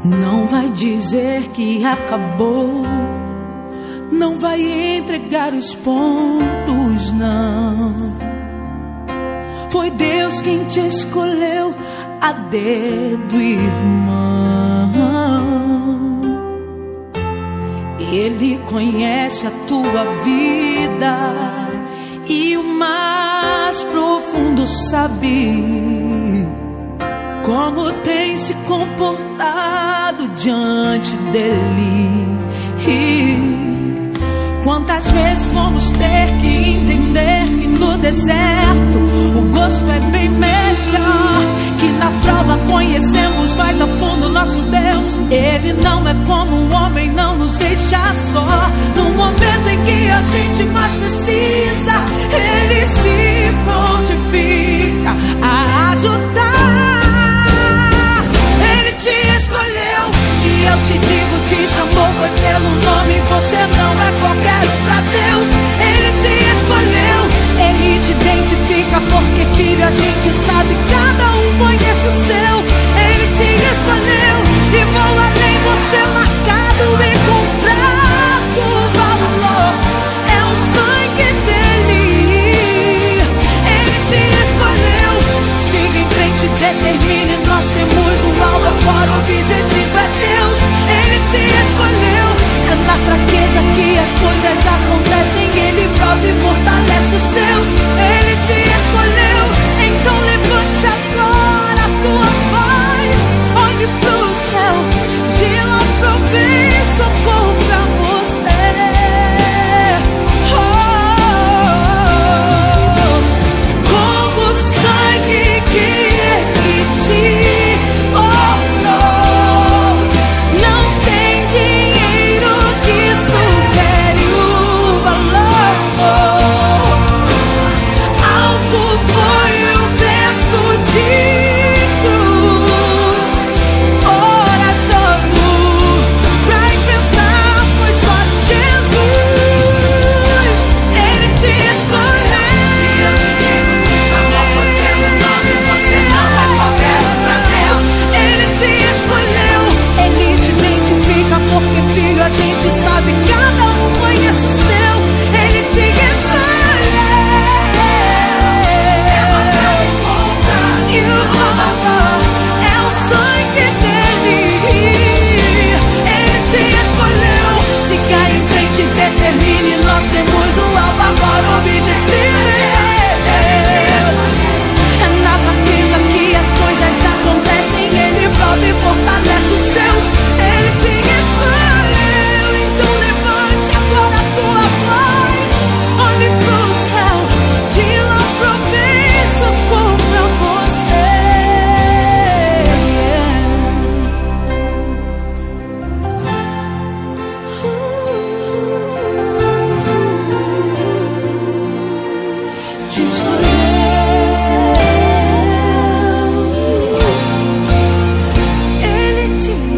Não vai dizer que acabou, não vai entregar os pontos, não. Foi Deus quem te escolheu a dedo, irmão. Ele conhece a tua vida e o mais profundo sabe como tem se comportado diante dele. E quantas vezes vamos ter que entender que no deserto o gosto é bem melhor, que na prova conhecemos mais a fundo nosso Deus. Ele não é como um homem, não nos deixa só. No momento em que a gente mais precisa, ele se prontifica a ajudar. Te escolheu e eu te digo, te chamou, foi pelo nome. Você não é qualquer um pra Deus. Ele te escolheu, ele te identifica, porque filho a gente sabe, cada um conhece o seu. Ele te escolheu e vou além, você marcado e comprado. Valor é o sangue dele. Ele te escolheu, siga em frente, determine, nós temos um alvo. Agora o objetivo é Deus. Ele te escolheu. É na fraqueza que as coisas acontecem. Ele próprio fortalece os seus. Ele te escolheu. Então levante agora a tua voz. Olhe pro céu. De lá provém socorro pra você. Como o sangue que ele te a gente sabe, cada um conhece o seu. Ele te escolheu. E o amor é o sangue dele. Ele te escolheu. Siga em frente, determine, nós temos um alvo. Agora o objetivo é na fraqueza que as coisas acontecem. Ele próprio fortalece os seus. Ele te escolheu. Ele te